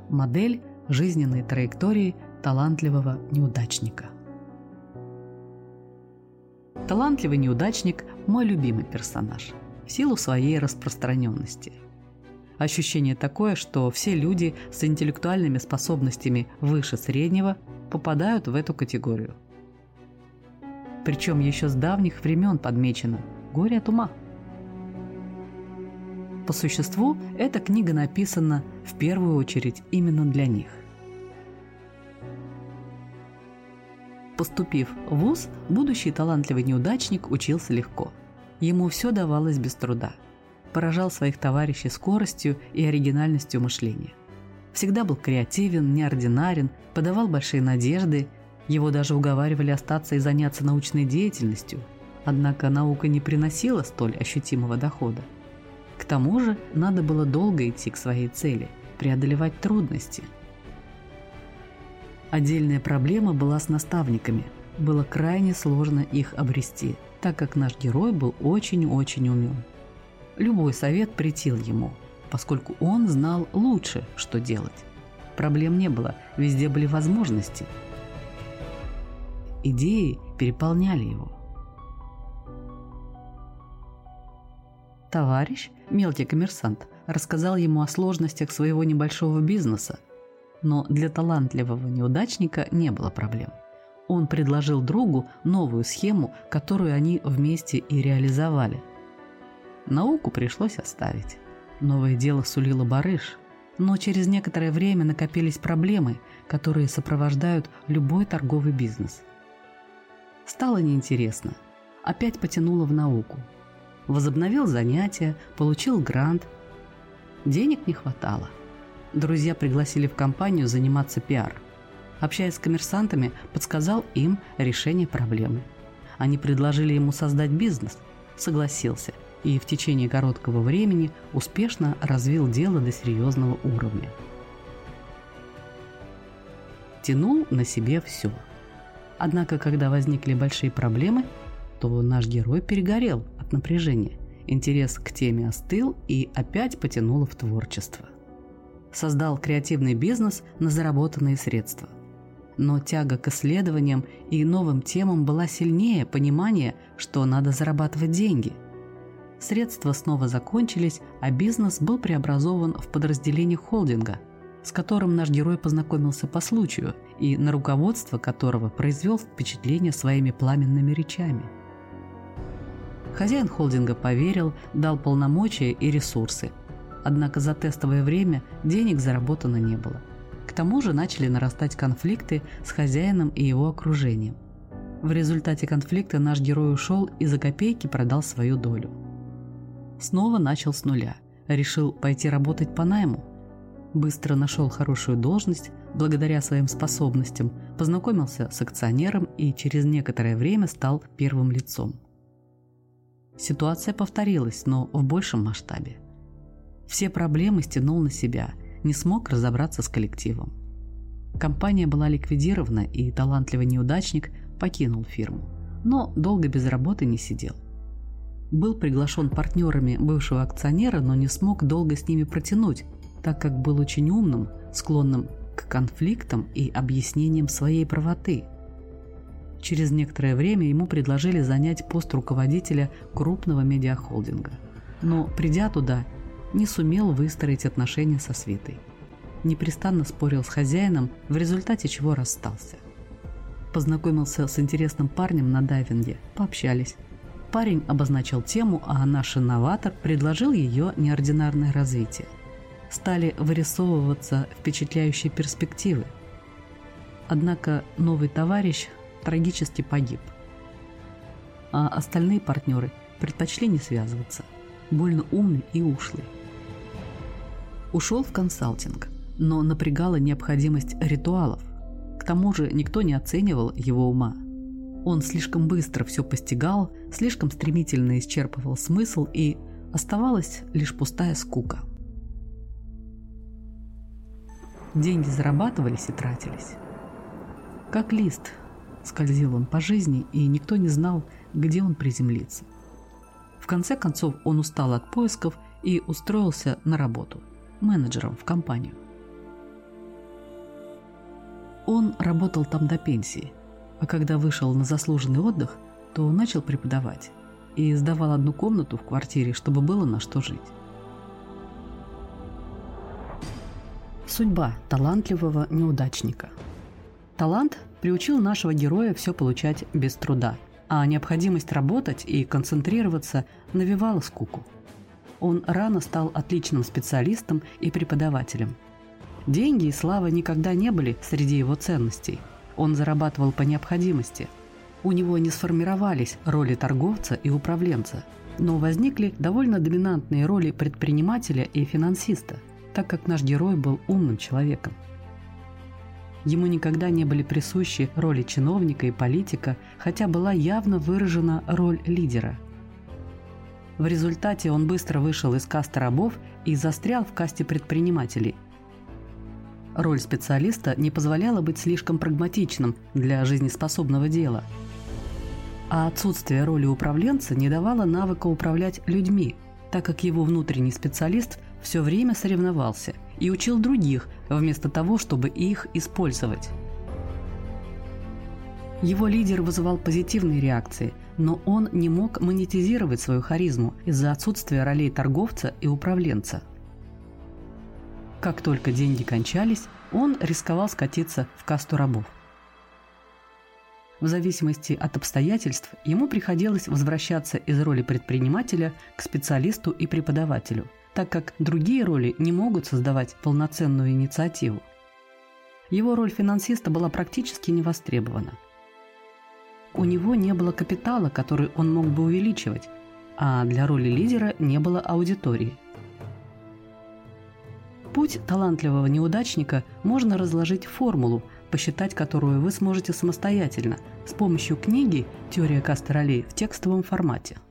Модель жизненной траектории талантливого неудачника. Талантливый неудачник – мой любимый персонаж в силу своей распространенности. Ощущение такое, что все люди с интеллектуальными способностями выше среднего попадают в эту категорию. Причем еще с давних времен подмечено «горе от ума». По существу, эта книга написана в первую очередь именно для них. Поступив в вуз, будущий талантливый неудачник учился легко. Ему все давалось без труда. Поражал своих товарищей скоростью и оригинальностью мышления. Всегда был креативен, неординарен, подавал большие надежды, его даже уговаривали остаться и заняться научной деятельностью, однако наука не приносила столь ощутимого дохода. К тому же надо было долго идти к своей цели, преодолевать трудности. Отдельная проблема была с наставниками. Было крайне сложно их обрести, так как наш герой был очень-очень умен. Любой совет претил ему, поскольку он знал лучше, что делать. Проблем не было, везде были возможности. Идеи переполняли его. Товарищ, мелкий коммерсант, рассказал ему о сложностях своего небольшого бизнеса, но для талантливого неудачника не было проблем. Он предложил другу новую схему, которую они вместе и реализовали. Науку пришлось оставить. Новое дело сулило барыш, но через некоторое время накопились проблемы, которые сопровождают любой торговый бизнес. Стало неинтересно. Опять потянуло в науку. Возобновил занятия, получил грант. Денег не хватало. Друзья пригласили в компанию заниматься пиар. Общаясь с коммерсантами, подсказал им решение проблемы. Они предложили ему создать бизнес. Согласился и в течение короткого времени успешно развил дело до серьезного уровня. Тянул на себе все. Однако, когда возникли большие проблемы, то наш герой перегорел от напряжения. Интерес к теме остыл и опять потянуло в творчество. Создал креативный бизнес на заработанные средства. Но тяга к исследованиям и новым темам была сильнее понимания, что надо зарабатывать деньги. Средства снова закончились, а бизнес был преобразован в подразделение холдинга, с которым наш герой познакомился по случаю и на руководство которого произвел впечатление своими пламенными речами. Хозяин холдинга поверил, дал полномочия и ресурсы. Однако за тестовое время денег заработано не было. К тому же начали нарастать конфликты с хозяином и его окружением. В результате конфликта наш герой ушел и за копейки продал свою долю. Снова начал с нуля. Решил пойти работать по найму. Быстро нашел хорошую должность, благодаря своим способностям, познакомился с акционером и через некоторое время стал первым лицом. Ситуация повторилась, но в большем масштабе. Все проблемы стянул на себя, не смог разобраться с коллективом. Компания была ликвидирована, и талантливый неудачник покинул фирму, но долго без работы не сидел. Был приглашен партнерами бывшего акционера, но не смог долго с ними протянуть, так как был очень умным, склонным к конфликтам и объяснениям своей правоты. Через некоторое время ему предложили занять пост руководителя крупного медиахолдинга. Но, придя туда, не сумел выстроить отношения со свитой. Непрестанно спорил с хозяином, в результате чего расстался. Познакомился с интересным парнем на дайвинге, пообщались. Парень обозначил тему, а наш инноватор предложил ее неординарное развитие. Стали вырисовываться впечатляющие перспективы. Однако новый товарищ трагически погиб. А остальные партнеры предпочли не связываться. Больно умный и ушлый. Ушел в консалтинг, но напрягала необходимость ритуалов. К тому же никто не оценивал его ума. Он слишком быстро все постигал, слишком стремительно исчерпывал смысл, и оставалась лишь пустая скука. Деньги зарабатывались и тратились. Как лист скользил он по жизни, и никто не знал, где он приземлится. В конце концов он устал от поисков и устроился на работу менеджером в компанию. Он работал там до пенсии, а когда вышел на заслуженный отдых, то начал преподавать и сдавал одну комнату в квартире, чтобы было на что жить. Судьба талантливого неудачника. Талант приучил нашего героя все получать без труда, а необходимость работать и концентрироваться навевала скуку. Он рано стал отличным специалистом и преподавателем. Деньги и слава никогда не были среди его ценностей. Он зарабатывал по необходимости. У него не сформировались роли торговца и управленца, но возникли довольно доминантные роли предпринимателя и финансиста, так как наш герой был умным человеком. Ему никогда не были присущи роли чиновника и политика, хотя была явно выражена роль лидера. В результате он быстро вышел из касты рабов и застрял в касте предпринимателей. Роль специалиста не позволяла быть слишком прагматичным для жизнеспособного дела, а отсутствие роли управленца не давало навыка управлять людьми, так как его внутренний специалист все время соревновался и учил других, вместо того, чтобы их использовать. Его лидер вызывал позитивные реакции, но он не мог монетизировать свою харизму из-за отсутствия ролей торговца и управленца. Как только деньги кончались, он рисковал скатиться в касту рабов. В зависимости от обстоятельств ему приходилось возвращаться из роли предпринимателя к специалисту и преподавателю, так как другие роли не могут создавать полноценную инициативу. Его роль финансиста была практически не востребована. У него не было капитала, который он мог бы увеличивать, а для роли лидера не было аудитории. Путь талантливого неудачника можно разложить в формулу, посчитать которую вы сможете самостоятельно с помощью книги «Теория касты ролей» в текстовом формате.